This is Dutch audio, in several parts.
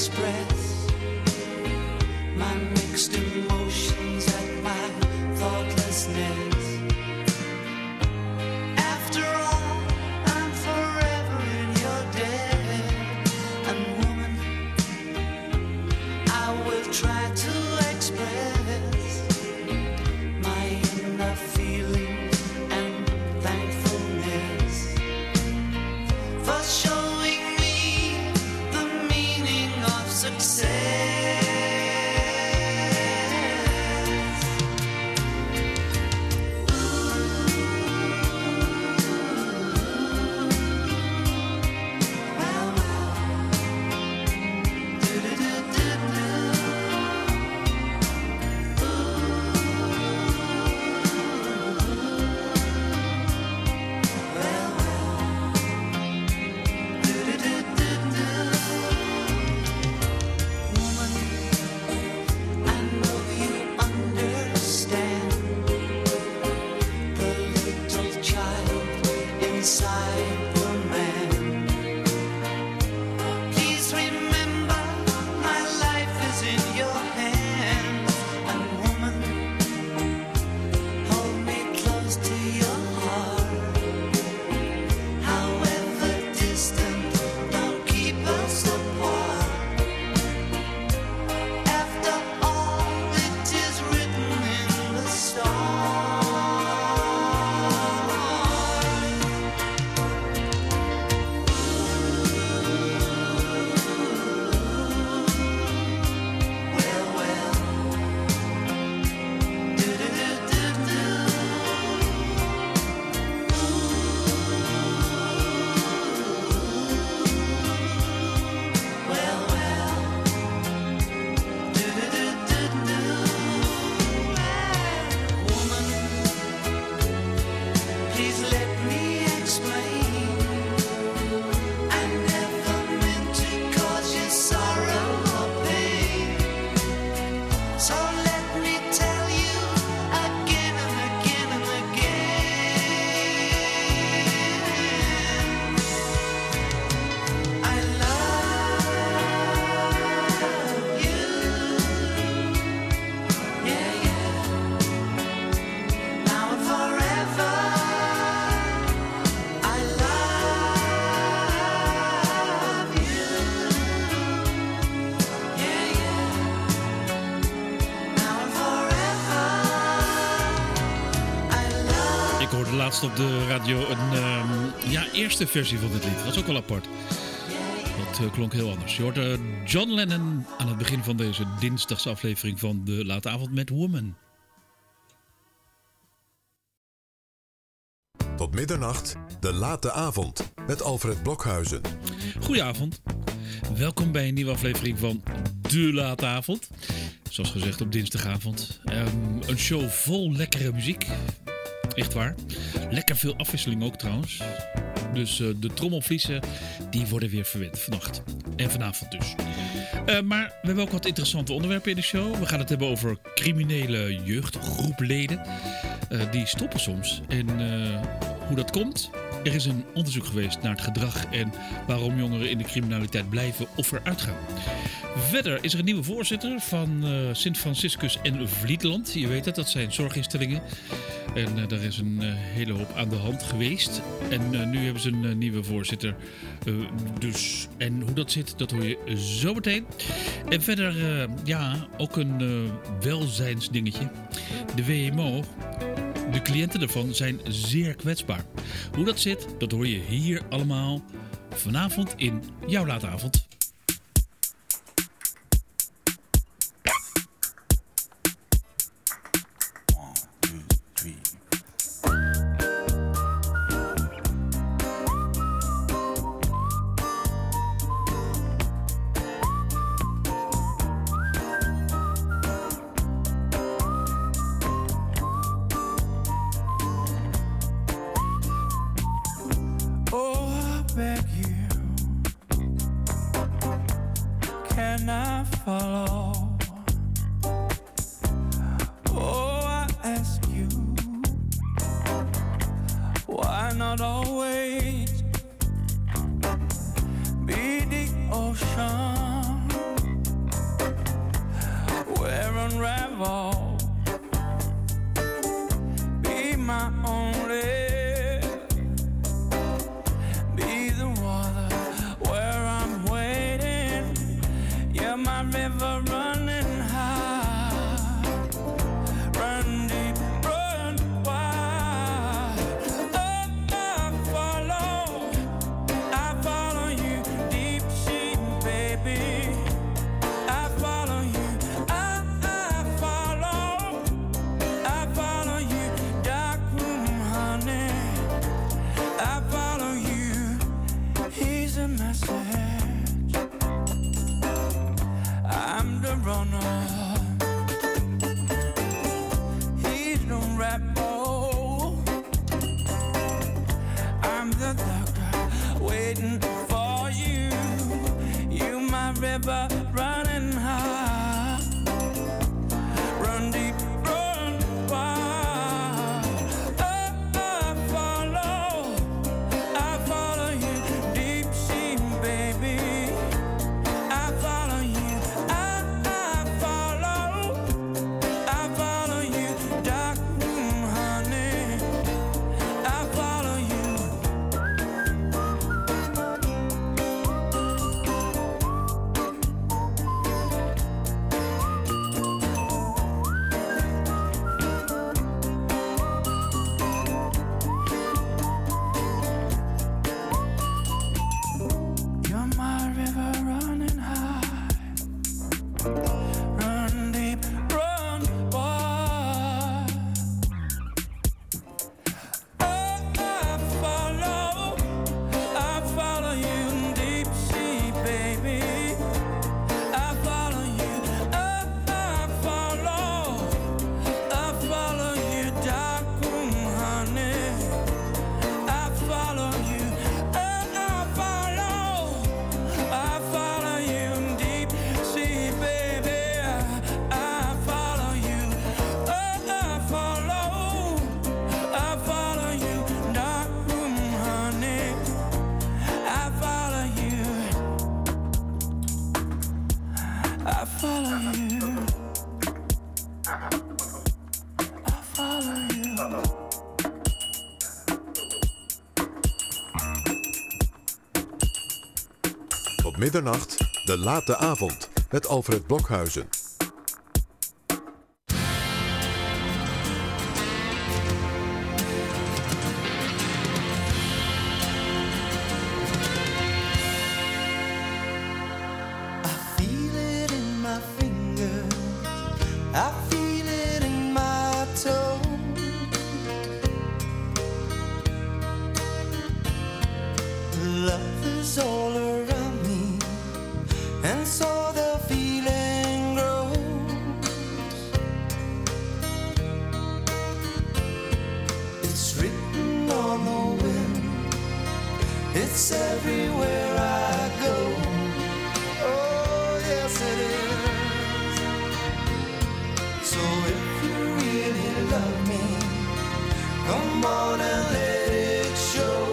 express my mixed emotions and my thoughtlessness. After all, I'm forever in your debt. And woman, I will try to express my inner feelings and thankfulness for showing me the meaning of success. Laatst op de radio een eerste versie van dit lied. Dat was ook wel apart. Dat klonk heel anders. Je hoorde John Lennon aan het begin van deze dinsdagse aflevering van De Late Avond met Woman. Tot middernacht, De Late Avond met Alfred Blokhuizen. Goedenavond. Welkom bij een nieuwe aflevering van De Late Avond. Zoals gezegd op dinsdagavond. Een show vol lekkere muziek. Echt waar. Lekker veel afwisseling ook trouwens. Dus de trommelvliezen die worden weer verwend vannacht. En vanavond dus. Maar we hebben ook wat interessante onderwerpen in de show. We gaan het hebben over criminele jeugdgroepleden. Die stoppen soms. En hoe dat komt. Er is een onderzoek geweest naar het gedrag en waarom jongeren in de criminaliteit blijven of eruit gaan. Verder is er een nieuwe voorzitter van Sint Franciscus en Vlietland. Je weet het, dat zijn zorginstellingen. En daar is een hele hoop aan de hand geweest. En nu hebben ze een nieuwe voorzitter. Dus, en hoe dat zit, dat hoor je zo meteen. En verder, ook een welzijnsdingetje. De WMO, de cliënten daarvan zijn zeer kwetsbaar. Hoe dat zit, dat hoor je hier allemaal vanavond in jouw Late Avond. Be the ocean river running high. Run deep, run wide. I follow you, deep sea, baby. I follow you, I follow you, dark room, honey. I follow you. You're my river running high. Run deep, run wide. I follow you, deep sea, baby. I follow you, I follow you, dark room, honey. I follow you, I follow you, deep sea, baby. I follow you, I follow you, dark room, honey. I follow you, I follow you, I follow you. Tot middernacht, de late avond met Alfred Blokhuizen. Feel it in my finger, I feel it in my toe. Love is all around me, and so the feeling grows. It's written on the wind, it's everywhere I go. Oh, yes, it is. So if you really love me, come on and let it show.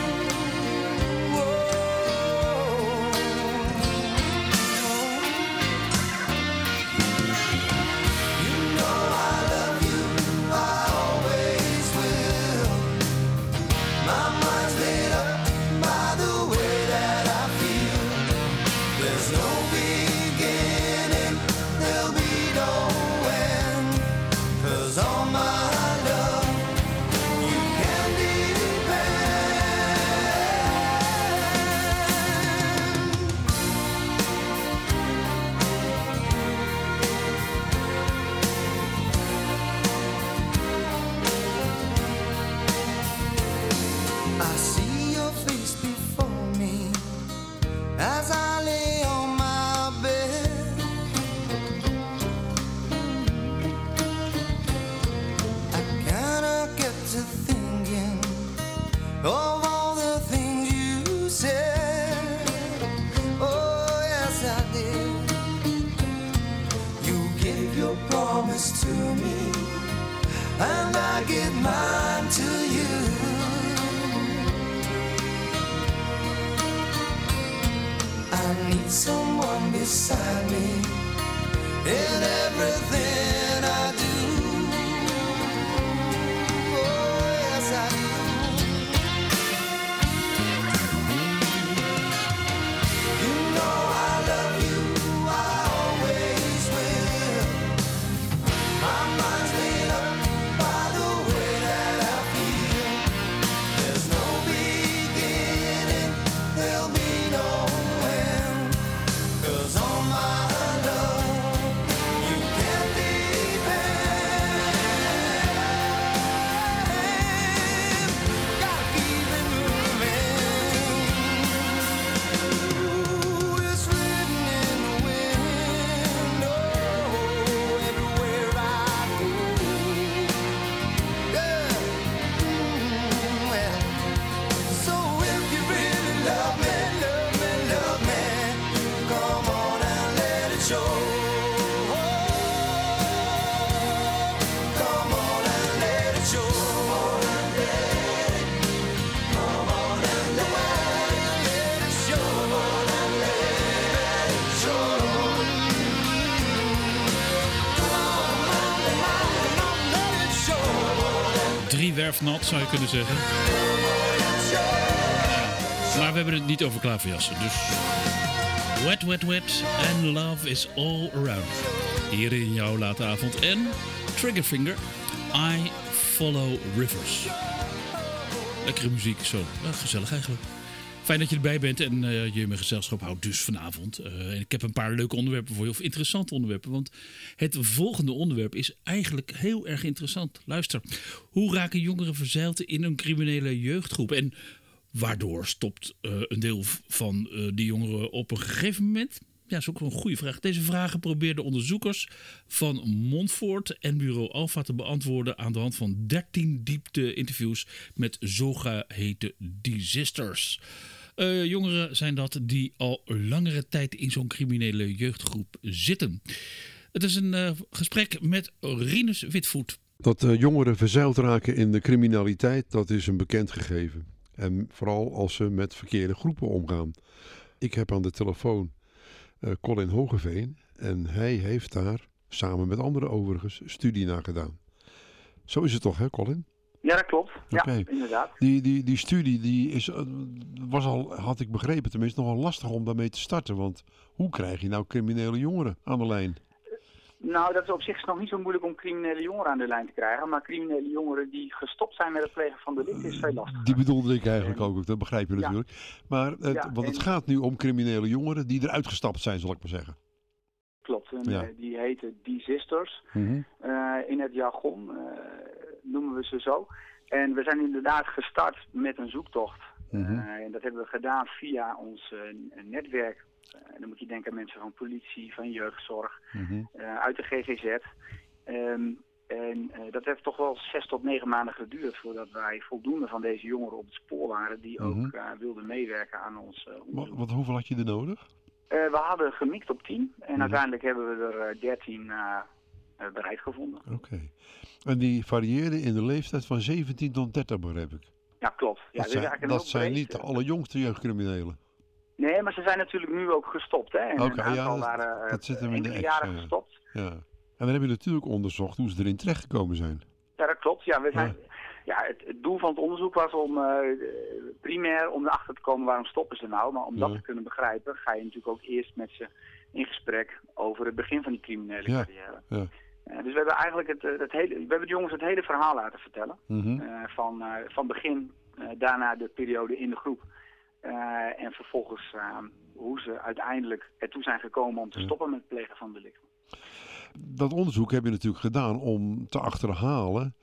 You know I love you, I always will. My mind's made up by the way that I feel. There's no beginning, there'll be no end. 'Cause all my love, you can depend. I see your face before me as I lay on my bed. I kinda get to thinking of all the things you said. Oh, yes, I did. You give your promise to me, and I give mine to you. I need someone beside me in everything I do. Oh, yes, I do. You know I love you, I always will. My mind's made up by the way that I feel. There's no beginning, there'll be no end. 'Cause all my love, you can't be werft nat, zou je kunnen zeggen. Maar we hebben het niet over klaverjassen, dus... Wet, wet, wet and love is all around. Hier in jouw late avond. En Triggerfinger, I Follow Rivers. Lekkere muziek, zo. Gezellig eigenlijk. Fijn dat je erbij bent en je mijn gezelschap houdt dus vanavond. En ik heb een paar leuke onderwerpen voor je, of interessante onderwerpen. Want het volgende onderwerp is eigenlijk heel erg interessant. Luister, hoe raken jongeren verzeild in een criminele jeugdgroep? En waardoor stopt een deel van die jongeren op een gegeven moment? Ja, dat is ook wel een goede vraag. Deze vragen probeerden onderzoekers van Montfort en Bureau Alpha te beantwoorden aan de hand van 13 diepte-interviews met zogeheten desisters. Jongeren zijn dat die al langere tijd in zo'n criminele jeugdgroep zitten. Het is een gesprek met Rinus Witvoet. Dat jongeren verzeild raken in de criminaliteit, dat is een bekend gegeven. En vooral als ze met verkeerde groepen omgaan. Ik heb aan de telefoon Colin Hogeveen en hij heeft daar, samen met anderen overigens, studie naar gedaan. Zo is het toch, hè Colin? Ja, dat klopt. Okay. Ja, inderdaad. Die studie die was al, had ik begrepen tenminste, nogal lastig om daarmee te starten. Want hoe krijg je nou criminele jongeren aan de lijn? Nou, dat is op zich nog niet zo moeilijk om criminele jongeren aan de lijn te krijgen. Maar criminele jongeren die gestopt zijn met het plegen van delicten is veel lastiger. Die bedoelde ik eigenlijk ook, dat begrijp je natuurlijk. Maar want het gaat nu om criminele jongeren die eruit gestapt zijn, zal ik maar zeggen. Klopt, die heten desisters. In het jargon noemen we ze zo. En we zijn inderdaad gestart met een zoektocht. En dat hebben we gedaan via ons netwerk. Dan moet je denken aan mensen van politie, van jeugdzorg, uit de GGZ. Dat heeft toch wel 6 tot 9 maanden geduurd voordat wij voldoende van deze jongeren op het spoor waren die ook wilden meewerken aan ons onderzoek. Hoeveel had je er nodig? We hadden gemikt op 10 en uiteindelijk hebben we er 13 bereid gevonden. Oké. En die varieerden in de leeftijd van 17 tot 30, begrijp ik? Ja, klopt. Ja, dat zijn niet de allerjongste jeugdcriminelen. Nee, maar ze zijn natuurlijk nu ook gestopt. Hè? En een aantal waren dat zit hem in de jaren gestopt. Ja. En dan heb je natuurlijk onderzocht hoe ze erin terechtgekomen zijn. Ja, dat klopt. Ja, het doel van het onderzoek was om primair om erachter te komen waarom stoppen ze nou. Maar om dat te kunnen begrijpen ga je natuurlijk ook eerst met ze in gesprek over het begin van die criminele carrière. Ja. Dus we hebben eigenlijk we hebben de jongens het hele verhaal laten vertellen. Van begin, daarna de periode in de groep. En vervolgens hoe ze uiteindelijk ertoe zijn gekomen om te stoppen met het plegen van delicten. Dat onderzoek heb je natuurlijk gedaan om te achterhalen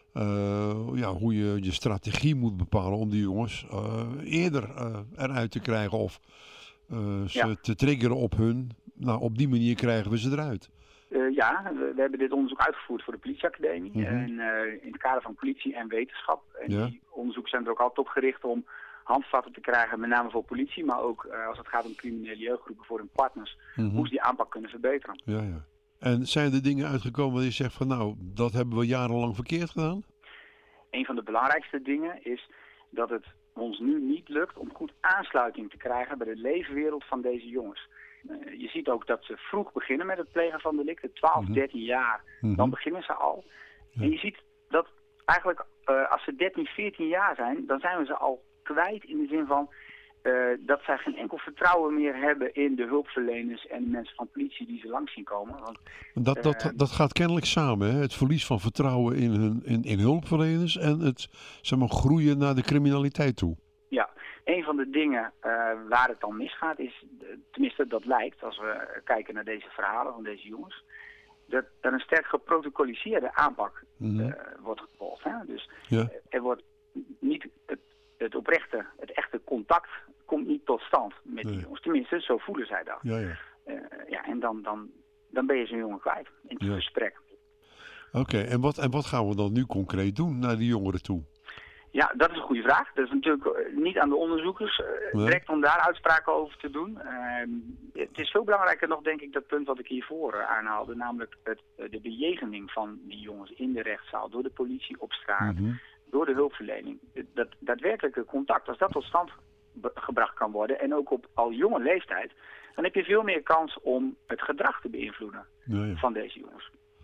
hoe je je strategie moet bepalen om die jongens eerder eruit te krijgen of ze te triggeren op hun. Nou, op die manier krijgen we ze eruit. We hebben dit onderzoek uitgevoerd voor de politieacademie en in het kader van politie en wetenschap. En die onderzoeken zijn er ook altijd op gericht om handvatten te krijgen, met name voor politie, maar ook als het gaat om criminele jeugdgroepen voor hun partners, hoe ze die aanpak kunnen verbeteren. Ja. En zijn er dingen uitgekomen waar je zegt van nou, dat hebben we jarenlang verkeerd gedaan? Een van de belangrijkste dingen is dat het ons nu niet lukt om goed aansluiting te krijgen bij de leefwereld van deze jongens. Je ziet ook dat ze vroeg beginnen met het plegen van delicten, 12, 13 jaar, dan beginnen ze al. Ja. En je ziet dat eigenlijk als ze 13, 14 jaar zijn, dan zijn we ze al kwijt in de zin van dat zij geen enkel vertrouwen meer hebben in de hulpverleners en de mensen van politie die ze langs zien komen. Want, dat gaat kennelijk samen, hè? Het verlies van vertrouwen in hulpverleners en het groeien naar de criminaliteit toe. Ja, een van de dingen waar het dan misgaat is, tenminste dat lijkt als we kijken naar deze verhalen van deze jongens, dat er een sterk geprotocoliseerde aanpak wordt gevolgd. Hè? Dus er wordt niet het echte contact komt niet tot stand met die jongens. Tenminste, zo voelen zij dat. En dan ben je zo'n jongen kwijt in het gesprek. Oké, en wat gaan we dan nu concreet doen naar die jongeren toe? Ja, dat is een goede vraag. Dat is natuurlijk niet aan de onderzoekers direct om daar uitspraken over te doen. Het is veel belangrijker nog, denk ik, dat punt wat ik hiervoor aanhaalde. Namelijk de bejegening van die jongens in de rechtszaal, door de politie op straat, door de hulpverlening. Dat daadwerkelijke contact, als dat tot stand gebracht kan worden en ook op al jonge leeftijd, dan heb je veel meer kans om het gedrag te beïnvloeden van deze jongens.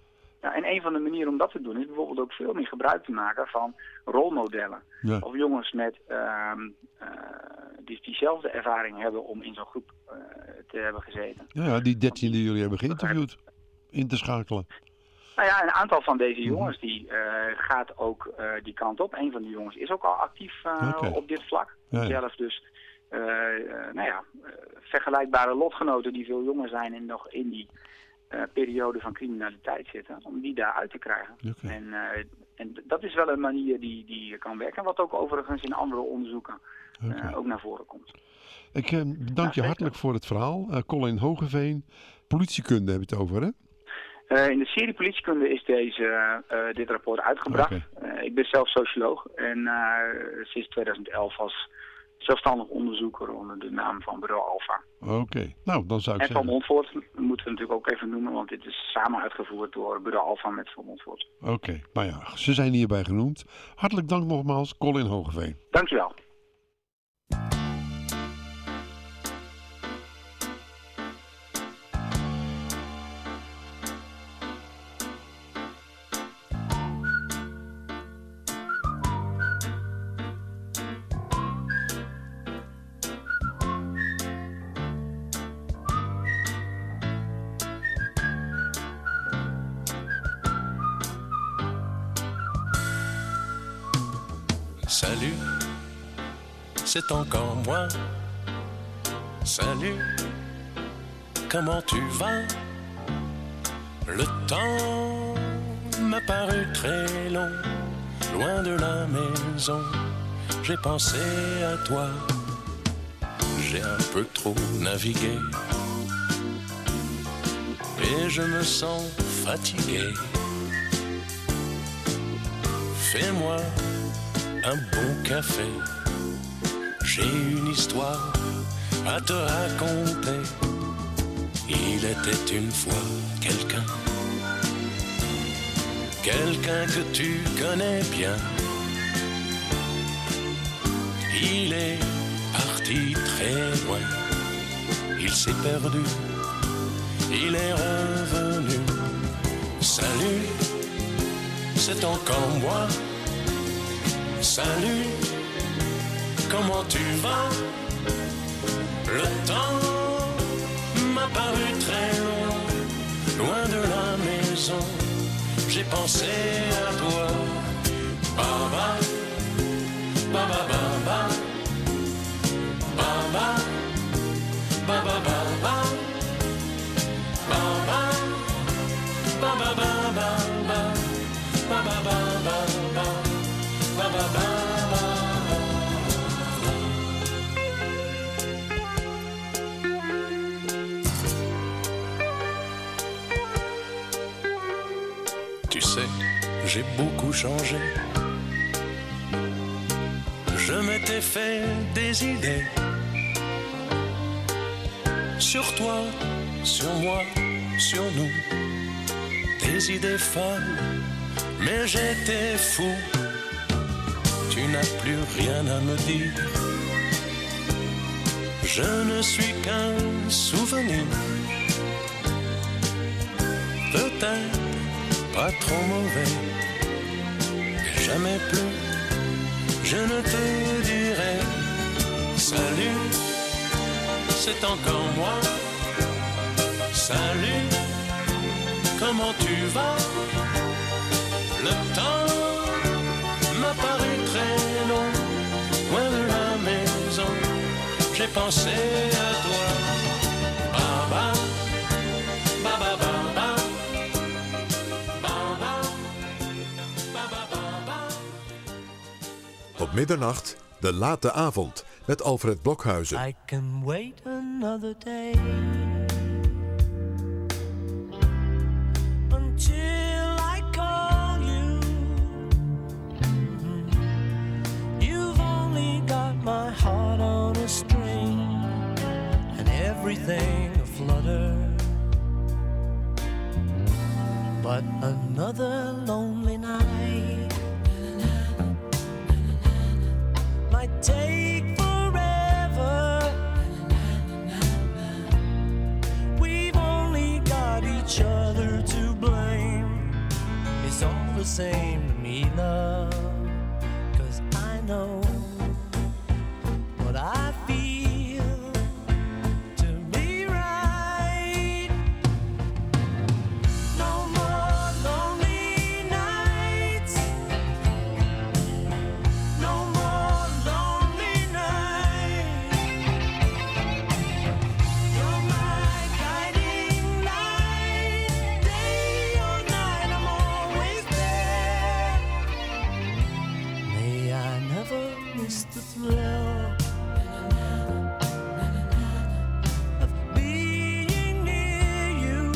Ja, en een van de manieren om dat te doen is bijvoorbeeld ook veel meer gebruik te maken van rolmodellen. Ja. Of jongens met die diezelfde ervaring hebben om in zo'n groep te hebben gezeten. Ja, die 13 die jullie hebben geïnterviewd. In te schakelen. Nou ja, een aantal van deze jongens die gaat ook die kant op. Een van die jongens is ook al actief op dit vlak. Ja. Zelf dus vergelijkbare lotgenoten die veel jonger zijn en nog in die periode van criminaliteit zitten, om die daar uit te krijgen. Okay. En dat is wel een manier die kan werken, wat ook overigens in andere onderzoeken ook naar voren komt. Ik bedank je hartelijk voor het verhaal. Colin Hogeveen, politiekunde heb je het over, hè? In de serie politiekunde is dit rapport uitgebracht. Okay. Ik ben zelf socioloog en sinds 2011 als zelfstandig onderzoeker onder de naam van Bureau Alpha. Oké, nou dan zou ik en zeggen... Van Montfort moeten we natuurlijk ook even noemen, want dit is samen uitgevoerd door Bureau Alpha met Van Montfort. Oké, nou ja, ze zijn hierbij genoemd. Hartelijk dank nogmaals, Colin Hogeveen. Dankjewel. Salut, c'est encore moi. Salut, comment tu vas? Le temps m'a paru très long, loin de la maison. J'ai pensé à toi, j'ai un peu trop navigué et je me sens fatigué. Fais-moi un bon café, j'ai une histoire à te raconter. Il était une fois quelqu'un que tu connais bien. Il est parti très loin, il s'est perdu, il est revenu. Salut, c'est encore moi. Salut, comment tu vas? Le temps m'a paru très long, loin de la maison. J'ai pensé à toi. Baba, baba, baba, baba, baba, baba, baba, baba, baba, baba, baba. Tu sais, j'ai beaucoup changé. Je m'étais fait des idées sur toi, sur moi, sur nous. Des idées folles, mais j'étais fou. Tu n'as plus rien à me dire. Je ne suis qu'un souvenir. Peut-être pas trop mauvais. Et jamais plus je ne te dirai salut, c'est encore moi. Salut, comment tu vas? Le temps m'a paru très long, loin de la maison, j'ai pensé à toi. Baba, baba, baba, baba, baba, baba. Op middernacht, de late avond, met Alfred Blokhuizen. I can wait another day until I call you. You've only got my heart on a string and everything aflutter. But another lonely night might take forever. We've only got each other to blame the same to me, love, 'cause I know what I feel to be right. No more lonely nights, no more lonely nights. You're my guiding light, day or night, I'm always there. May I never miss the thrill of being near you.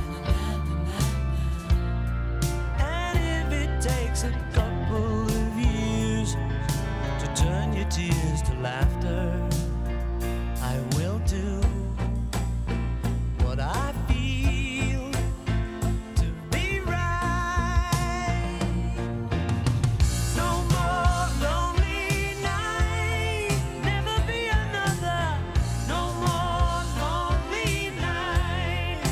And if it takes a couple of years to turn your tears to laughter, I will do what I feel to be right. No more lonely night, never be another. No more lonely night.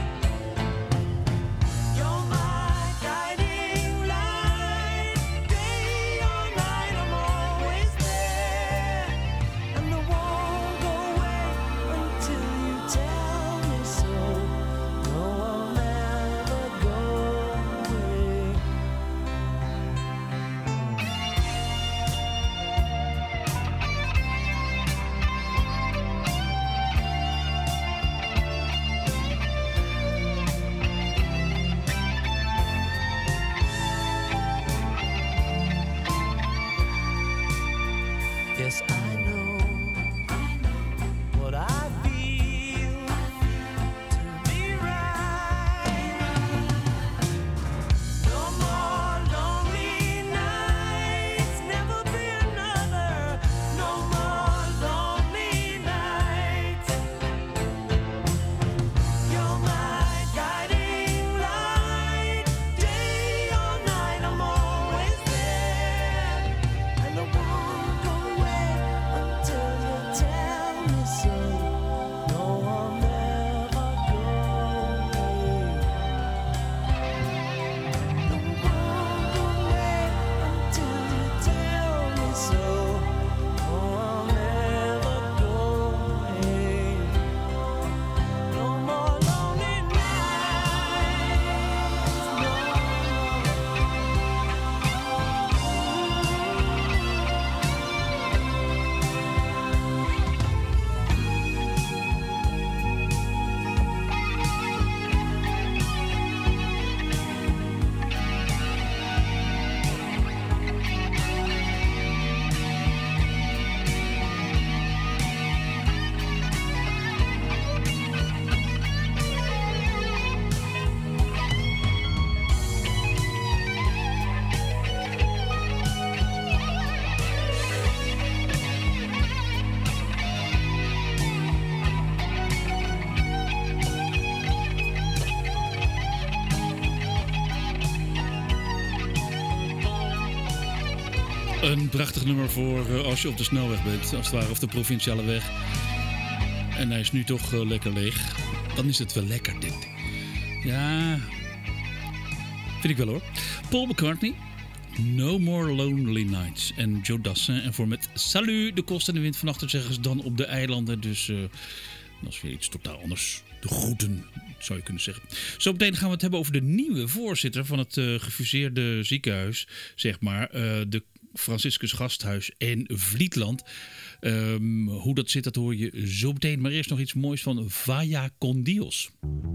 You're my guiding light, day or night, I'm always there. And I won't go away until you tell me so. No, I'll never go away. Yes, I know what I feel to be right. No more lonely nights, never be another. No more lonely nights. You're my guiding light, day or night, I'm always there. And I won't go away until you tell me so. No, I'll never go away. No, I won't go away until you tell me so. No, I'll never go away. No more lonely nights. No. Een prachtig nummer voor als je op de snelweg bent, als het ware, of de provinciale weg. En hij is nu toch lekker leeg. Dan is het wel lekker dit. Ja, vind ik wel hoor. Paul McCartney, No More Lonely Nights. En Joe Dassin en voor met Salut, de kost en de wind vannacht, zeggen ze dan op de eilanden. Dus dat is weer iets totaal anders. De groeten, zou je kunnen zeggen. Zo meteen gaan we het hebben over de nieuwe voorzitter van het gefuseerde ziekenhuis, zeg maar. De Franciscus Gasthuis in Vlietland. Hoe dat zit, dat hoor je zo meteen. Maar eerst nog iets moois van Vaya con Dios.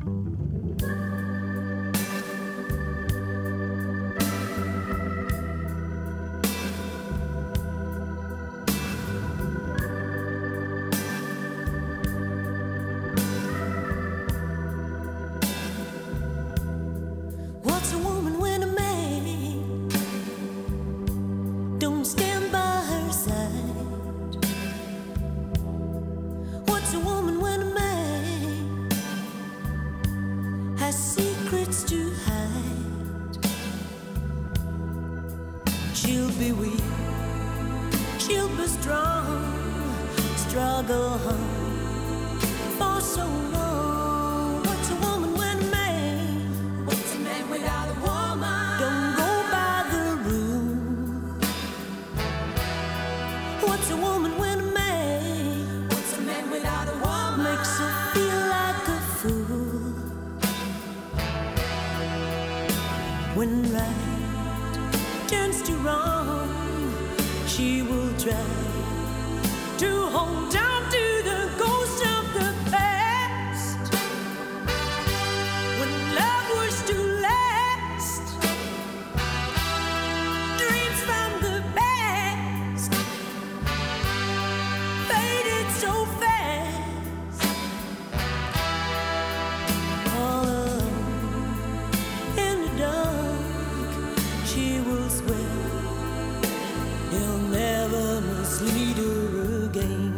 What's a woman when a man don't stand by her side? What's a woman when a man has secrets to hide? She'll be weak, she'll be strong, struggle for so long. What's a woman when a man? What's a man without a woman? Don't go When right turns to wrong, she will try to hold on to the ghost of the past. When love was to last, dreams from the past faded so fast. All alone in the dark, she will swear he'll never mislead her again.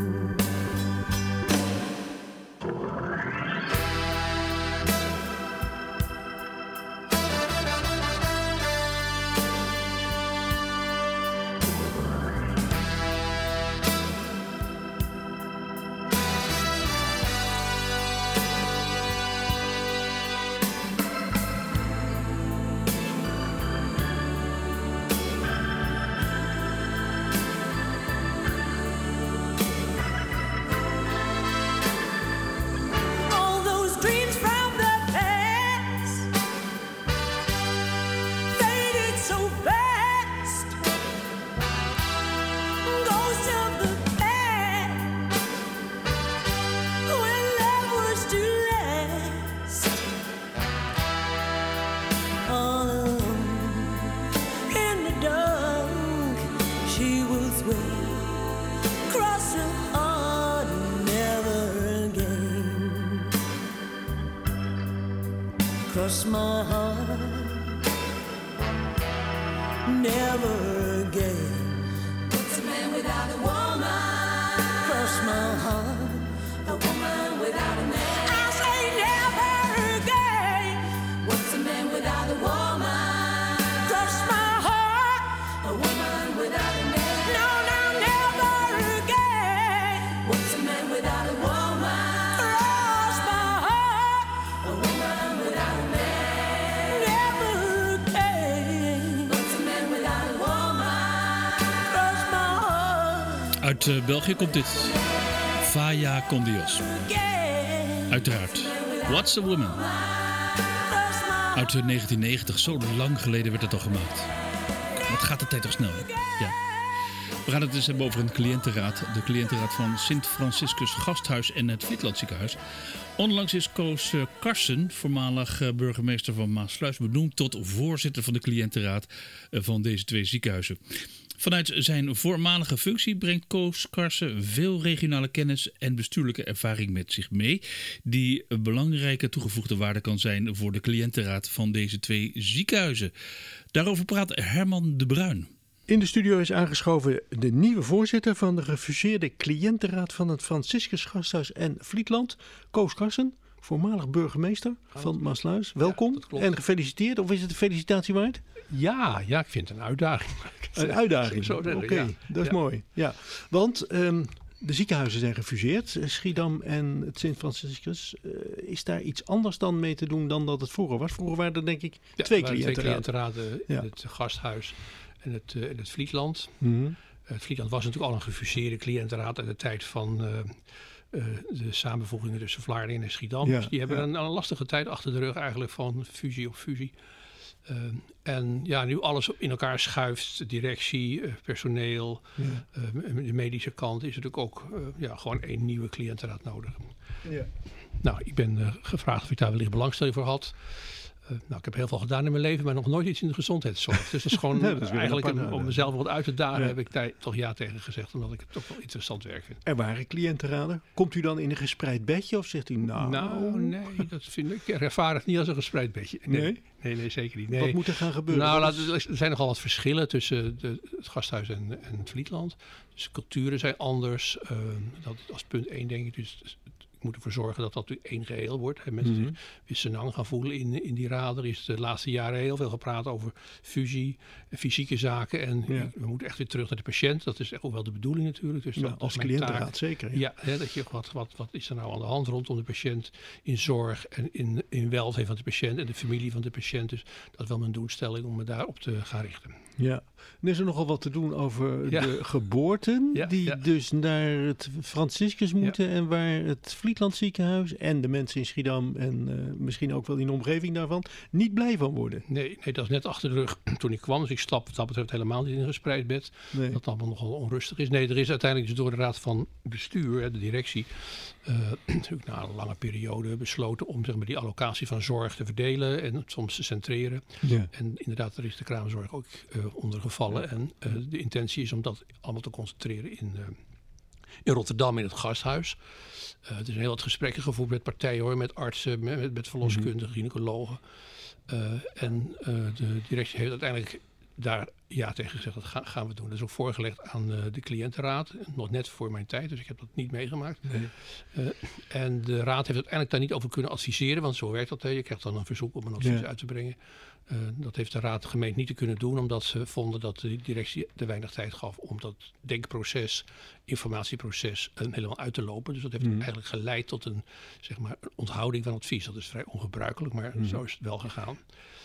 All those dreams from the past faded so fast. Ghosts of the past when love was to last. All alone in the dark, she will swear, cross her heart, never again. Cross my heart, never again. What's a man without a woman? Cross my heart, a woman without a man. I say never again. What's a man without a woman? Cross my heart, a woman without a man. No, no, never again. What's a man without a woman? Cross my heart, a woman without a man. Never again. What's a man without a woman? Cross my heart Uit België komt dit. Faya con Dios. again. Uiteraard. What's a Woman? Uit 1990. Zo lang geleden werd het al gemaakt. Wat gaat de tijd toch snel, hè? Ja. We gaan het dus hebben over een cliëntenraad. De cliëntenraad van Sint Franciscus Gasthuis en het Vlietland Ziekenhuis. Onlangs is Koos Karsen, voormalig burgemeester van Maassluis, benoemd tot voorzitter van de cliëntenraad van deze twee ziekenhuizen. Vanuit zijn voormalige functie brengt Koos Karsen veel regionale kennis en bestuurlijke ervaring met zich mee, die een belangrijke toegevoegde waarde kan zijn voor de cliëntenraad van deze twee ziekenhuizen. Daarover praat Herman de Bruin. In de studio is aangeschoven de nieuwe voorzitter van de gefuseerde cliëntenraad van het Franciscus Gasthuis en Vlietland, Koos Karsen, voormalig burgemeester van Maassluis. Welkom dat klopt. en gefeliciteerd. Of is het een felicitatie waard? Ja, ik vind het een uitdaging. Een uitdaging. Zo zeggen, Oké, ja. dat is Ja. mooi. Ja. Want de ziekenhuizen zijn gefuseerd, Schiedam en het Sint Franciscus. Is daar iets anders dan mee te doen dan dat het vroeger was? Vroeger waren er denk ik Ja, twee er waren cliëntenraden. in het Gasthuis en het Vlietland. Mhm. Het Vlietland was natuurlijk al een gefuseerde cliëntenraad uit de tijd van de samenvoegingen tussen Vlaardingen en Schiedam. Ja, Dus die hebben ja. een lastige tijd achter de rug eigenlijk van fusie op fusie. En ja, nu alles in elkaar schuift, directie, personeel, de medische kant, is natuurlijk ook gewoon één nieuwe cliëntenraad nodig. Ja. Nou, ik ben gevraagd of ik daar wellicht belangstelling voor had. Ik heb heel veel gedaan in mijn leven, maar nog nooit iets in de gezondheidszorg. Dus dat is gewoon Nee, dat is weer eigenlijk een apart, om mezelf wat uit te dagen, Ja. heb ik daar toch ja tegen gezegd, omdat ik het toch wel interessant werk vind. Er waren cliëntenraden. Komt u dan in een gespreid bedje of zegt u Nou, nee, dat vind ik. Ik ervaar het niet als een gespreid bedje. Nee? Nee, zeker niet. Nee. Wat moet er gaan gebeuren? Nou, Wat is- er zijn nogal wat verschillen tussen het Gasthuis en het Vlietland. Dus de culturen zijn anders. Dat als punt 1 denk ik. Dus ik moet ervoor zorgen dat dat één geheel wordt. Hè. Mensen zich weer senang gaan voelen in die raad. Er is de laatste jaren heel veel gepraat over fusie, fysieke zaken. En Ja. we moeten echt weer terug naar de patiënt. Dat is echt ook wel de bedoeling natuurlijk. Dus Ja, dat als is mijn cliëntenraad taak. zeker. Ja, hè, dat je wat is er nou aan de hand rondom de patiënt in zorg en in welzijn van de patiënt en de familie van de patiënt. Dus dat is wel mijn doelstelling om me daarop te gaan richten. Ja. En is er nogal wat te doen over Ja. de geboorten, Ja, die ja. dus naar het Franciscus moeten en waar het Vlietland Vlietland ziekenhuis en de mensen in Schiedam en misschien ook wel in de omgeving daarvan niet blij van worden. Nee, dat is net achter de rug toen ik kwam. Dus ik stap wat dat betreft helemaal niet in een gespreid bed. Nee. Dat het allemaal nogal onrustig is. Nee, er is uiteindelijk dus door de raad van bestuur, de directie, natuurlijk na een lange periode besloten om zeg maar, die allocatie van zorg te verdelen en soms te centreren. Ja. En inderdaad, daar is de kraamzorg ook onder gevallen. Ja. En de intentie is om dat allemaal te concentreren in Rotterdam in het gasthuis. Er zijn heel wat gesprekken gevoerd met partijen, hoor, met artsen, met verloskundigen, gynaecologen. En de directie heeft uiteindelijk daar ja tegen gezegd, dat gaan we doen. Dat is ook voorgelegd aan de cliëntenraad, nog net voor mijn tijd, dus ik heb dat niet meegemaakt. Nee. En de raad heeft uiteindelijk daar niet over kunnen adviseren, want zo werkt dat. Je krijgt dan een verzoek om een advies uit te brengen. Dat heeft de raad gemeend niet te kunnen doen, omdat ze vonden dat de directie te weinig tijd gaf om dat denkproces, informatieproces helemaal uit te lopen. Dus dat heeft eigenlijk geleid tot een onthouding van advies. Dat is vrij ongebruikelijk, maar zo is het wel gegaan.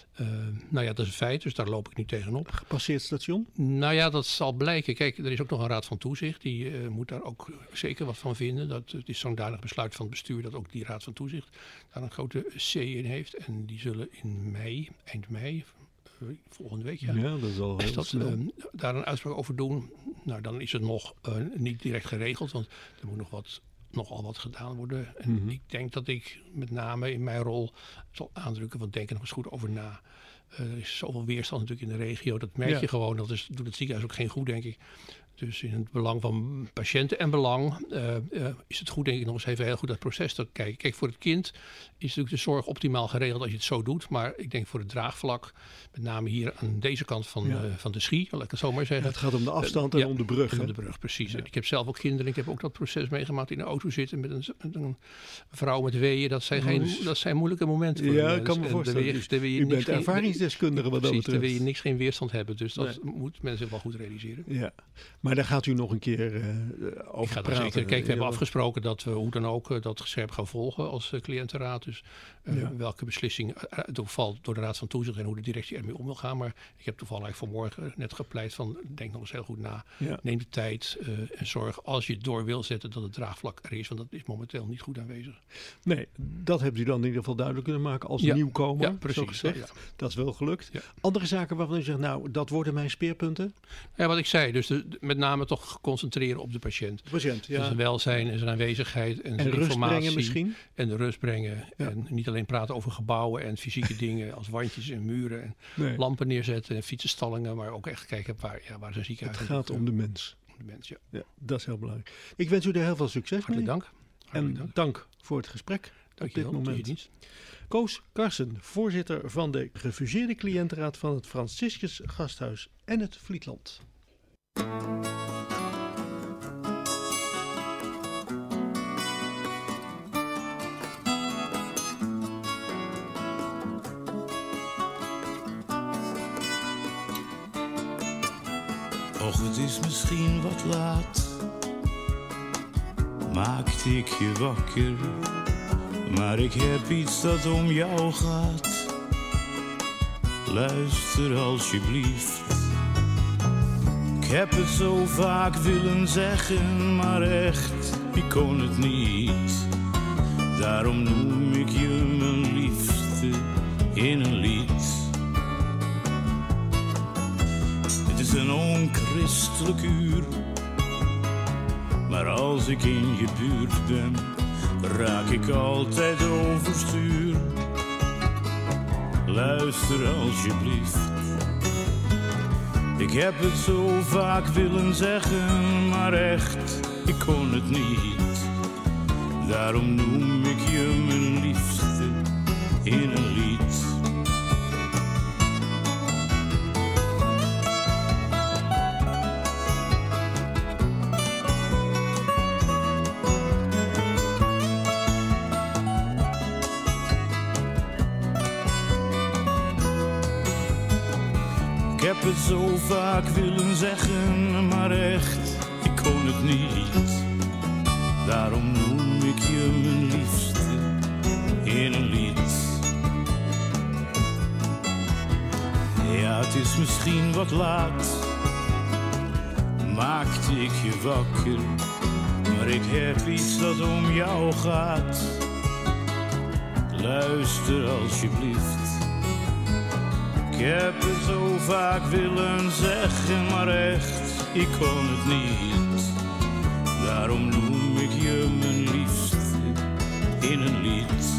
Nou ja, dat is een feit, dus daar loop ik nu tegenop. Gepasseerd station? Nou ja, dat zal blijken. Kijk, er is ook nog een raad van toezicht. Die moet daar ook zeker wat van vinden. Het is zo'n danig besluit van het bestuur dat ook die raad van toezicht daar een grote C in heeft. En die zullen in mei, eind mei, volgende week, Ja, dat is al heel snel. Daar een uitspraak over doen. Nou, dan is het nog niet direct geregeld, want er moet nogal wat gedaan worden. En ik denk dat ik met name in mijn rol zal aandrukken, want denk er nog eens goed over na. Er is zoveel weerstand natuurlijk in de regio. Dat merk je gewoon. Dat doet het ziekenhuis ook geen goed, denk ik. Dus in het belang van patiënten en belang is het goed, denk ik, nog eens even heel goed dat proces te kijken. Kijk, voor het kind is natuurlijk de zorg optimaal geregeld als je het zo doet. Maar ik denk voor het draagvlak, met name hier aan deze kant van de Schie, laat ik het zo maar zeggen. Het gaat om de afstand en om de brug. Om de brug, precies. Ja. Ik heb zelf ook kinderen. Ik heb ook dat proces meegemaakt in de auto zitten met een vrouw met weeën. Dat zijn moeilijke momenten voor ik kan me voorstellen. U bent ervaringsdeskundige wat dat betreft. Daar wil je geen weerstand hebben. Dus dat moet men zich wel goed realiseren. Ja. Maar daar gaat u nog een keer over praten. Zeker. Kijk, we hebben afgesproken dat we hoe dan ook dat scherp gaan volgen als cliëntenraad. Dus welke beslissing valt door de raad van toezicht en hoe de directie ermee om wil gaan. Maar ik heb toevallig vanmorgen net gepleit van denk nog eens heel goed na. Ja. Neem de tijd en zorg als je het door wil zetten dat het draagvlak er is. Want dat is momenteel niet goed aanwezig. Nee, dat hebt u dan in ieder geval duidelijk kunnen maken als nieuwkomer. Ja, precies. Zo gezegd. Dat is wel gelukt. Ja. Andere zaken waarvan u zegt, nou, dat worden mijn speerpunten? Ja, wat ik zei. Dus met name toch concentreren op de patiënt. Dus zijn welzijn en zijn aanwezigheid en zijn rust informatie. Brengen misschien? En de rust brengen. Ja. En niet alleen praten over gebouwen en fysieke dingen als wandjes en muren en lampen neerzetten en fietsenstallingen, maar ook echt kijken waar zijn ziekenhuizen. Het gaat om de mens. Om de mens, ja. Dat is heel belangrijk. Ik wens u er heel veel succes mee. Dank. Dank voor het gesprek. Dank je wel. Op dit moment. Koos Karsen, voorzitter van de gefuseerde cliëntenraad van het Franciscus Gasthuis en het Vlietland. Och, het is misschien wat laat, maakte ik je wakker, maar ik heb iets dat om jou gaat. Luister alsjeblieft. Ik heb het zo vaak willen zeggen, maar echt, ik kon het niet. Daarom noem ik je mijn liefste in een lied. Het is een onchristelijk uur, maar als ik in je buurt ben, raak ik altijd overstuur. Luister alsjeblieft. Ik heb het zo vaak willen zeggen, maar echt, ik kon het niet. Daarom noem ik je mijn liefste in een lied. Ik heb het zo vaak willen zeggen, maar echt, ik kon het niet. Daarom noem ik je mijn liefste in een lied. Ja, het is misschien wat laat, maakte ik je wakker, Maar ik heb iets dat om jou gaat. Luister alsjeblieft. Ik heb het zo vaak willen zeggen, maar echt, ik kon het niet. Daarom noem ik je mijn liefste in een lied.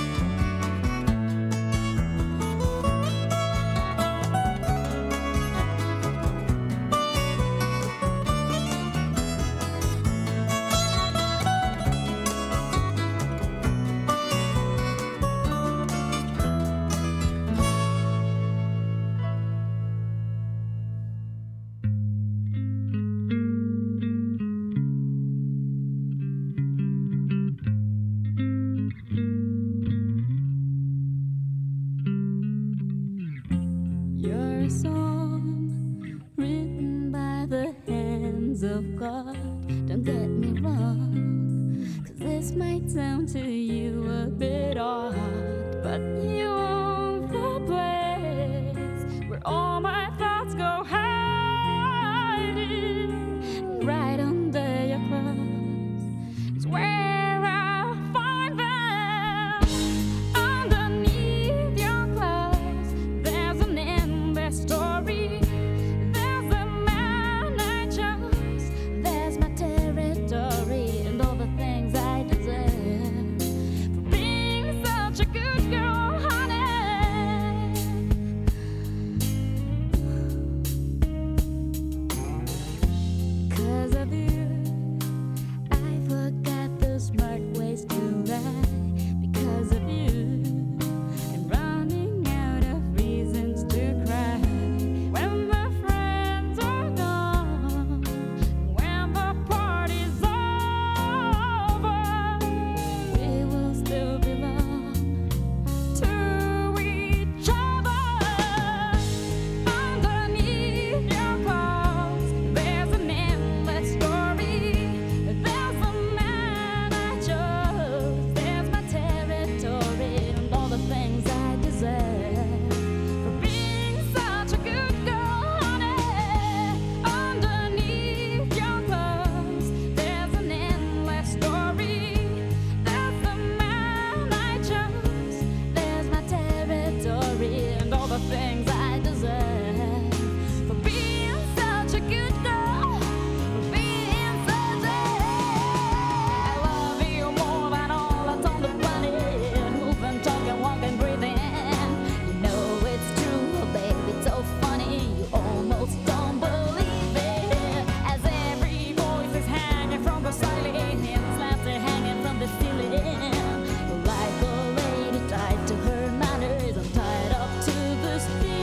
You're a song written by the hands of God. Don't get me wrong, 'cause this might sound to you a bit odd, but you own the place where all my thoughts go hiding. Right under your clothes is where I find them. Underneath your clothes, there's an endless story. There's a man I chose. There's my territory and all the things I deserve for being such a good girl, honey. 'Cause of you, I forgot the smart ways to lie. Because of you, I'm running out of reasons to cry. When the friends are gone, when the party's over, we will still belong to each other. Underneath your clothes, there's an endless story. There's a man I chose. There's my territory and all the things I deserve for being such a good girl, honey. Underneath your clothes, there's an endless story. There's the man I chose. There's my territory and all the things I deserve for being such a good girl, for being such a. I love you more than all that's on the planet. Moving, talking, walking, breathing. You know it's true, baby. It's so funny. You almost don't believe it. As every voice is hanging from the ceiling, and laughter hanging from the ceiling. Like a lady tied to her manners, I'm tied up to the steel.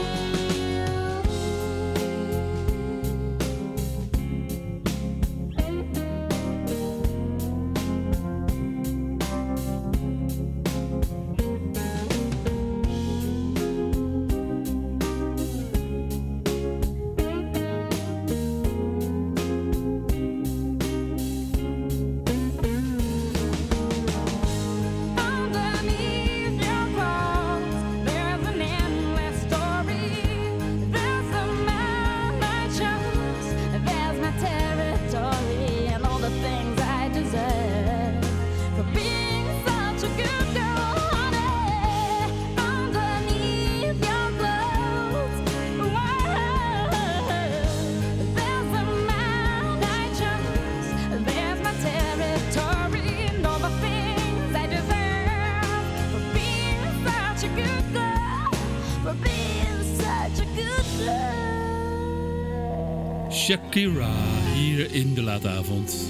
Underneath your clothes, there's an endless story. There's a man I chose. There's my territory and all the things I deserve for being such a good girl, honey. Underneath your clothes, there's a man I chose. There's my territory and all the things I deserve for being such a good girl, for being such a good girl. Shakira hier in de late avond.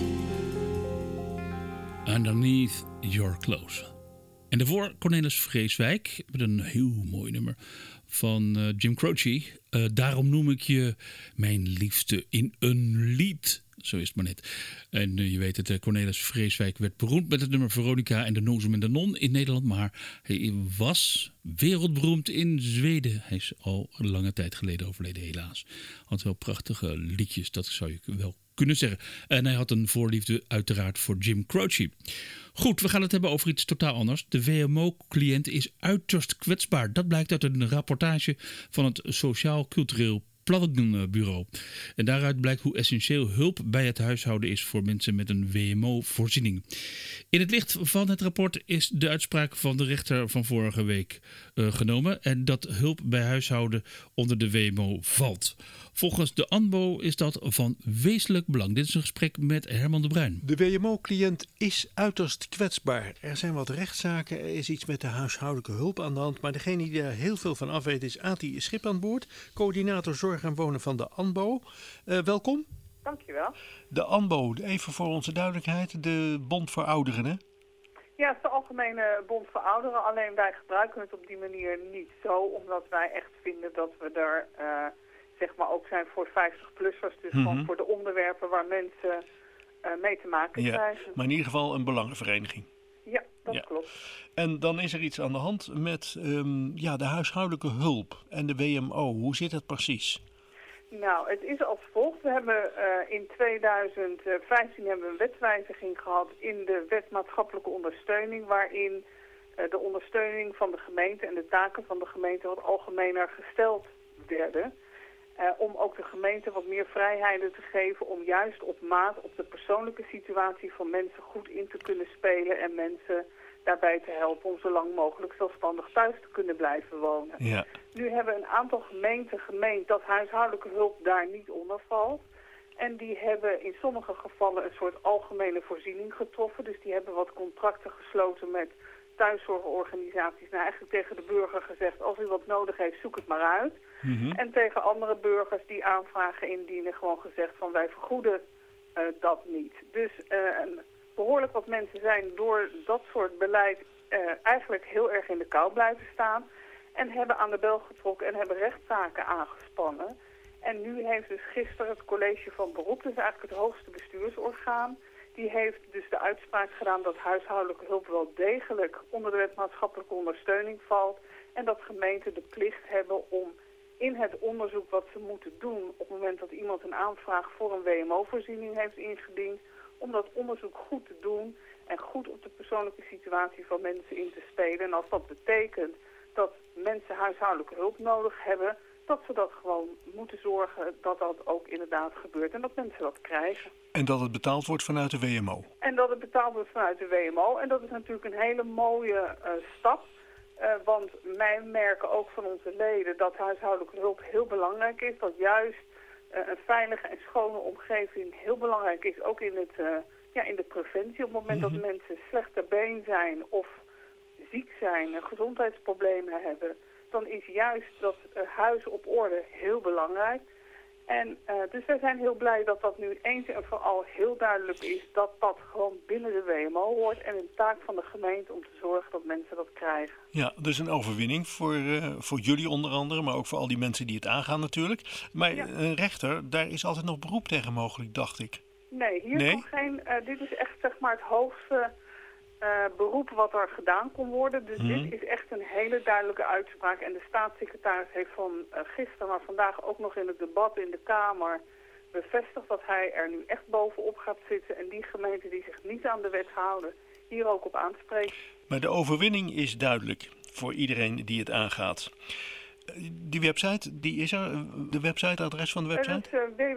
Underneath Your Clothes. En daarvoor Cornelis Vreeswijk met een heel mooi nummer van Jim Croce. Daarom noem ik je mijn liefste in een lied. Zo is het maar net. En je weet het, Cornelis Vreeswijk werd beroemd met het nummer Veronica en de Nozem en de Non in Nederland. Maar hij was wereldberoemd in Zweden. Hij is al lange tijd geleden overleden, helaas. Had wel prachtige liedjes, dat zou je wel kunnen zeggen. En hij had een voorliefde uiteraard voor Jim Croce. Goed, we gaan het hebben over iets totaal anders. De WMO-cliënt is uiterst kwetsbaar. Dat blijkt uit een rapportage van het Sociaal Cultureel Planbureau. En daaruit blijkt hoe essentieel hulp bij het huishouden is voor mensen met een WMO-voorziening. In het licht van het rapport is de uitspraak van de rechter van vorige week genomen en dat hulp bij huishouden onder de WMO valt. Volgens de ANBO is dat van wezenlijk belang. Dit is een gesprek met Herman de Bruin. De WMO-cliënt is uiterst kwetsbaar. Er zijn wat rechtszaken, er is iets met de huishoudelijke hulp aan de hand. Maar degene die daar heel veel van af weet is Ati Schip aan boord. Coördinator Zorg en Wonen van de ANBO. Welkom. Dankjewel. De ANBO, even voor onze duidelijkheid, de Bond voor Ouderen, hè? Ja, het is de Algemene Bond voor Ouderen. Alleen wij gebruiken het op die manier niet zo. Omdat wij echt vinden dat we er zeg maar ook zijn voor 50-plussers. Dus gewoon voor de onderwerpen waar mensen mee te maken krijgen. Maar in ieder geval een belangenvereniging. Ja, dat klopt. En dan is er iets aan de hand met de huishoudelijke hulp en de WMO. Hoe zit dat precies? Nou, het is als volgt. We hebben in 2015 hebben we een wetswijziging gehad in de wet maatschappelijke ondersteuning, waarin de ondersteuning van de gemeente en de taken van de gemeente wat algemener gesteld werden. Om ook de gemeente wat meer vrijheden te geven om juist op maat op de persoonlijke situatie van mensen goed in te kunnen spelen en mensen daarbij te helpen om zo lang mogelijk zelfstandig thuis te kunnen blijven wonen. Ja. Nu hebben een aantal gemeenten gemeend dat huishoudelijke hulp daar niet onder valt. En die hebben in sommige gevallen een soort algemene voorziening getroffen. Dus die hebben wat contracten gesloten met thuiszorgorganisaties. Nou, eigenlijk tegen de burger gezegd, als u wat nodig heeft, zoek het maar uit. En tegen andere burgers die aanvragen indienen gewoon gezegd van wij vergoeden dat niet. Dus behoorlijk wat mensen zijn door dat soort beleid eigenlijk heel erg in de kou blijven staan. En hebben aan de bel getrokken en hebben rechtszaken aangespannen. En nu heeft dus gisteren het college van beroep, dus eigenlijk het hoogste bestuursorgaan, die heeft dus de uitspraak gedaan dat huishoudelijke hulp wel degelijk onder de wet maatschappelijke ondersteuning valt. En dat gemeenten de plicht hebben om in het onderzoek wat ze moeten doen op het moment dat iemand een aanvraag voor een WMO-voorziening heeft ingediend, om dat onderzoek goed te doen en goed op de persoonlijke situatie van mensen in te spelen. En als dat betekent dat mensen huishoudelijke hulp nodig hebben, dat ze dat gewoon moeten zorgen dat dat ook inderdaad gebeurt en dat mensen dat krijgen. En dat het betaald wordt vanuit de WMO? En dat het betaald wordt vanuit de WMO. En dat is natuurlijk een hele mooie stap. Want wij merken ook van onze leden dat huishoudelijke hulp heel belangrijk is. Dat juist een veilige en schone omgeving heel belangrijk is. Ook in de preventie. Op het moment dat mensen slecht ter been zijn of ziek zijn en gezondheidsproblemen hebben, dan is juist dat huis op orde heel belangrijk. En dus wij zijn heel blij dat dat nu eens en vooral heel duidelijk is dat dat gewoon binnen de WMO hoort en een taak van de gemeente om te zorgen dat mensen dat krijgen. Ja, dus een overwinning voor jullie onder andere, maar ook voor al die mensen die het aangaan natuurlijk. Maar een rechter, daar is altijd nog beroep tegen mogelijk, dacht ik. Nee, hier kan geen, dit is echt zeg maar het hoogste beroep wat er gedaan kon worden. Dus dit is echt een hele duidelijke uitspraak. En de staatssecretaris heeft van gisteren, maar vandaag ook nog in het debat in de Kamer bevestigd dat hij er nu echt bovenop gaat zitten. En die gemeenten die zich niet aan de wet houden, hier ook op aanspreekt. Maar de overwinning is duidelijk voor iedereen die het aangaat. Die website, die is er? De website-adres van de website? Dat is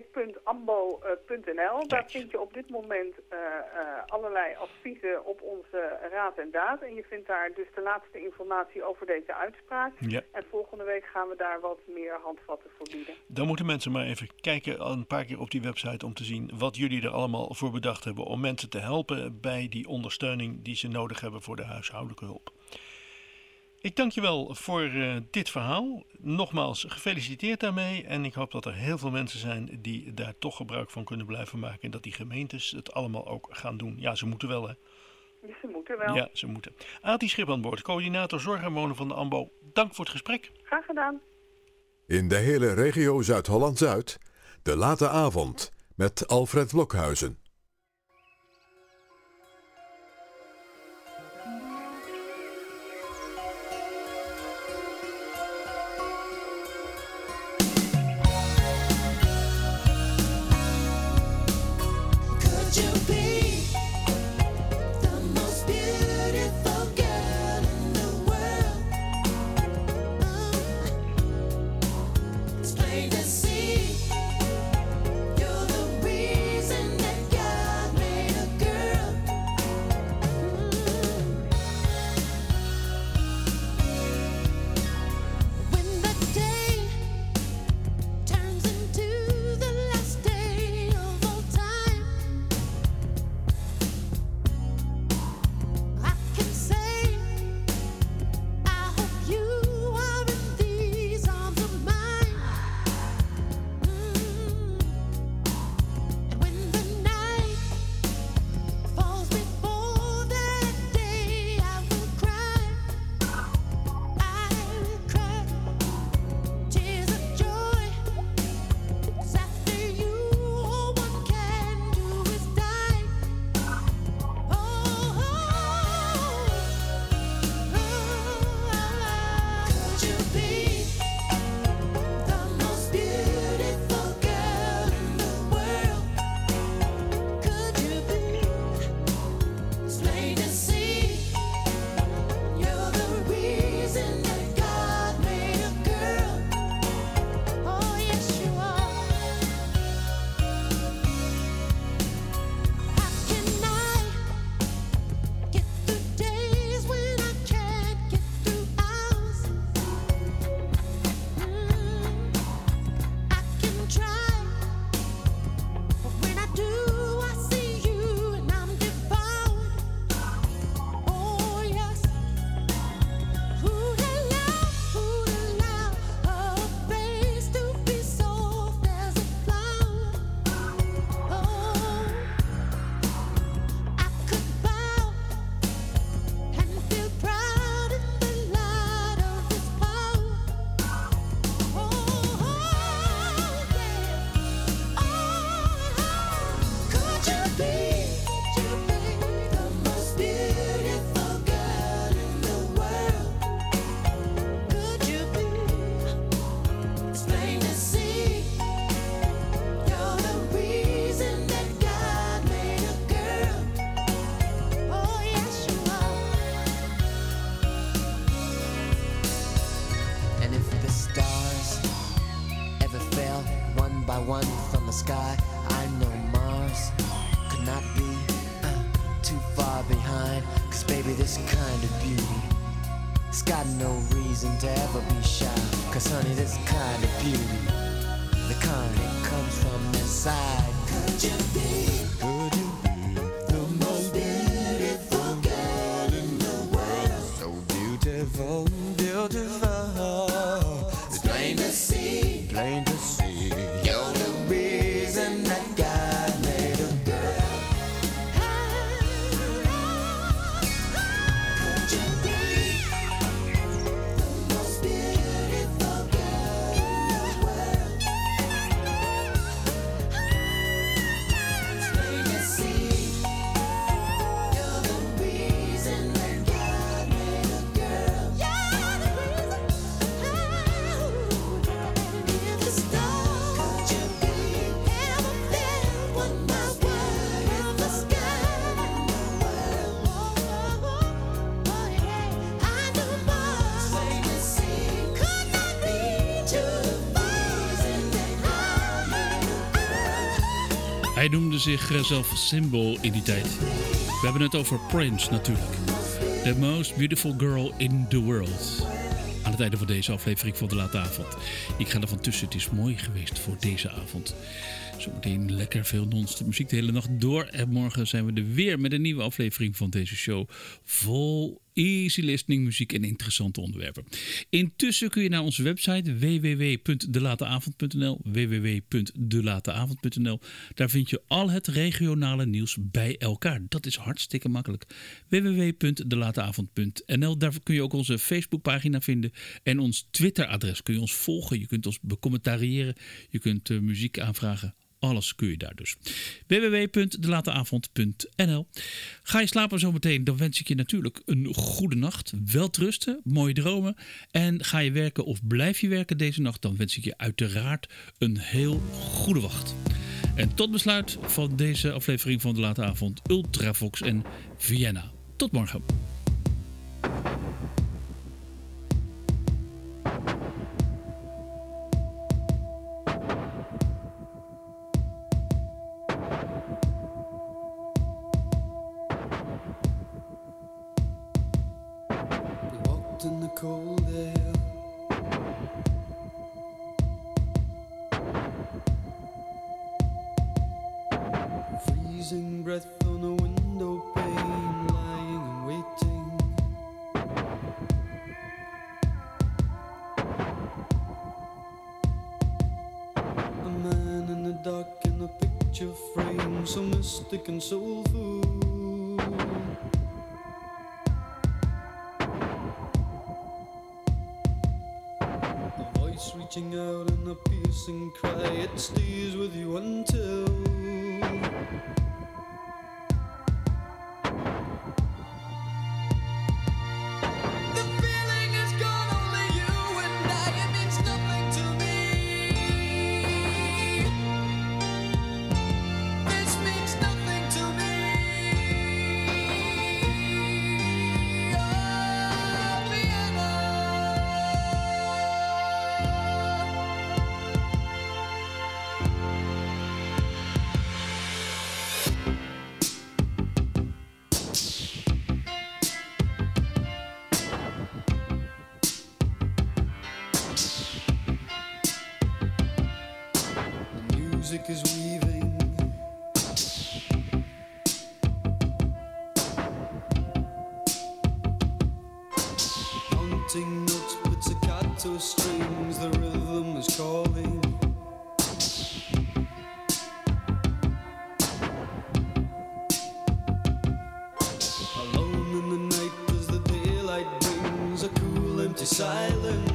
www.ambo.nl. Daar vind je op dit moment allerlei adviezen op onze raad en daad. En je vindt daar dus de laatste informatie over deze uitspraak. Ja. En volgende week gaan we daar wat meer handvatten voor bieden. Dan moeten mensen maar even kijken een paar keer op die website om te zien wat jullie er allemaal voor bedacht hebben om mensen te helpen bij die ondersteuning die ze nodig hebben voor de huishoudelijke hulp. Ik dank je wel voor dit verhaal. Nogmaals, gefeliciteerd daarmee. En ik hoop dat er heel veel mensen zijn die daar toch gebruik van kunnen blijven maken. En dat die gemeentes het allemaal ook gaan doen. Ja, ze moeten wel, hè? Ja, ze moeten wel. Ja, ze moeten. Ati Schip aan boord, coördinator Zorg en Wonen van de ANBO. Dank voor het gesprek. Graag gedaan. In de hele regio Zuid-Holland-Zuid, de late avond met Alfred Blokhuizen. Explain this one by one from the sky. I know Mars could not be too far behind. 'Cause baby, this kind of beauty, it's got no reason to ever be shy. 'Cause honey, this kind of beauty, the kind that comes from inside. Could you be the most beautiful girl in the world? So beautiful, beautiful. It's plain to see, plain to see. You're the reason that God made a girl. Could you be the most beautiful girl in the world? It's plain to see. You're the reason that God made a girl. You're the reason. The star. Could you be ever felt one by one in the sky in the world? I know Mars. Plain to see. Could not be to the reason that God made a girl. Hij noemde zichzelf Symbol in die tijd. We hebben het over Prince natuurlijk. The most beautiful girl in the world. Aan het einde van deze aflevering van De Late Avond. Ik ga er van tussen. Het is mooi geweest voor deze avond. Zometeen lekker veel non-stop muziek de hele nacht door. En morgen zijn we er weer met een nieuwe aflevering van deze show. Vol easy listening, muziek en interessante onderwerpen. Intussen kun je naar onze website www.delateavond.nl www.delateavond.nl. Daar vind je al het regionale nieuws bij elkaar. Dat is hartstikke makkelijk. www.delateavond.nl. Daar kun je ook onze Facebookpagina vinden. En ons Twitteradres kun je ons volgen. Je kunt ons becommentariëren. Je kunt muziek aanvragen. Alles kun je daar dus. www.delateavond.nl. Ga je slapen zometeen, dan wens ik je natuurlijk een goede nacht. Welterusten, mooie dromen. En ga je werken of blijf je werken deze nacht, dan wens ik je uiteraard een heel goede wacht. En tot besluit van deze aflevering van De Late Avond, Ultravox en Vienna. Tot morgen. In the cold air, freezing breath on the window pane, lying and waiting. A man in the dark in a picture frame, so mystic and soulful. Reaching out in a piercing cry, it stays with you until the feeling is gone, only you and I, it means nothing to me. This means nothing to me. Oh, Vienna. Music is weaving, haunting notes, pizzicato strings, the rhythm is calling. Alone in the night as the daylight brings a cool empty silence.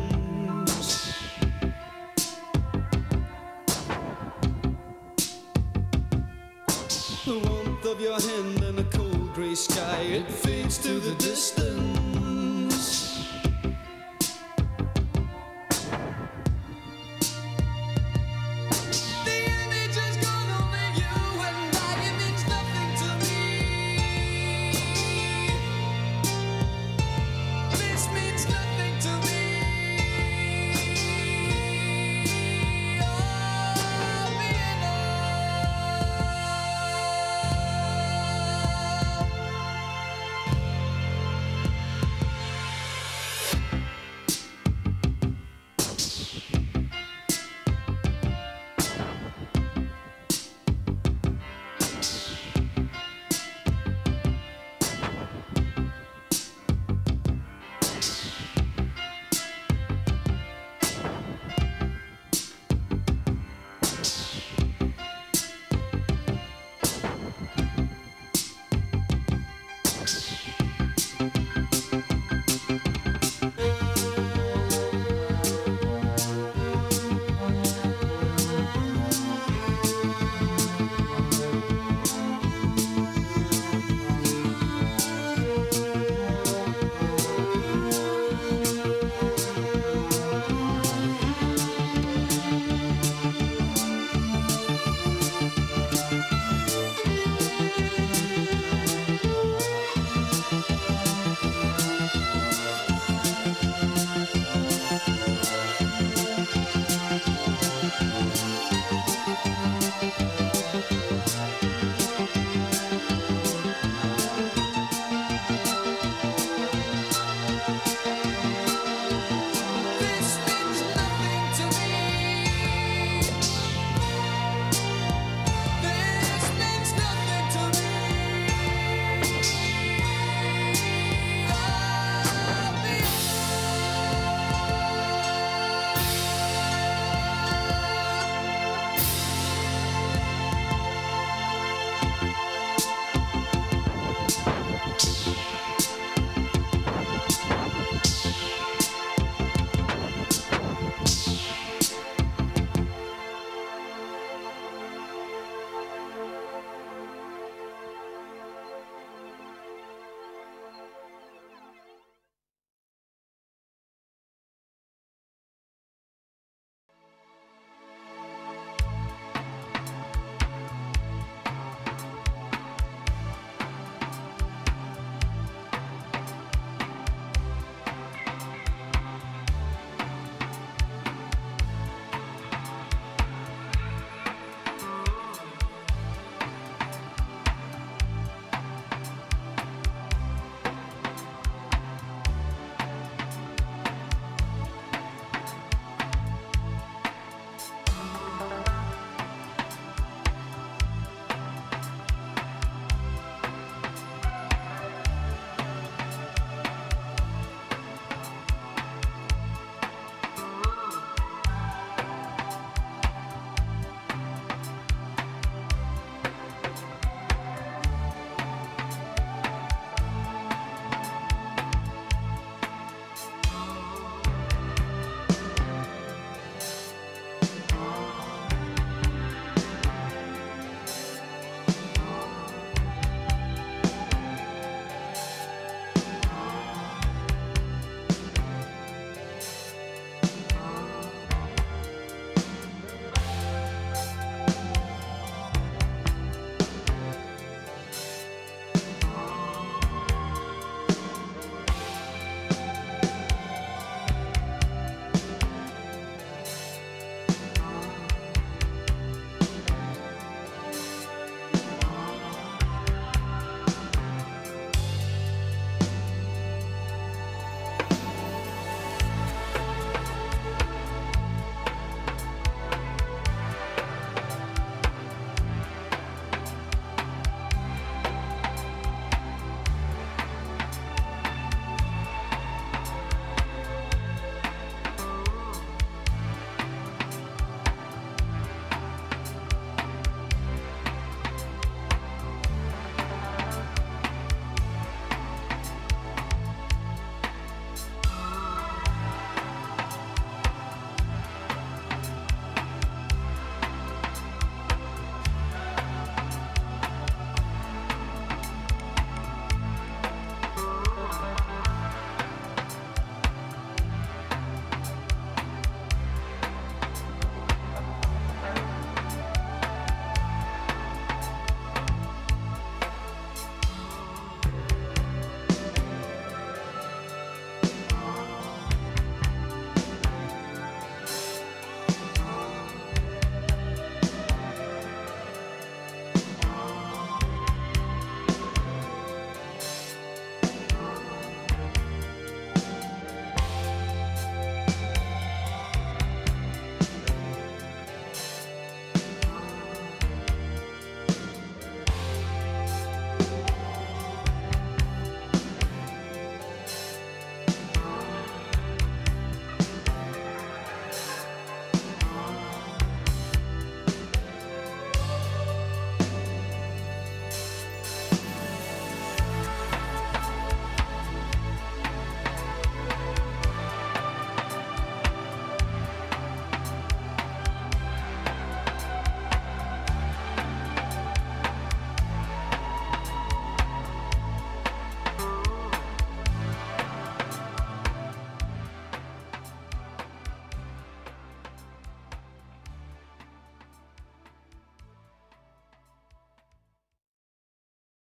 The warmth of your hand and a cold grey sky, it fades to the distance.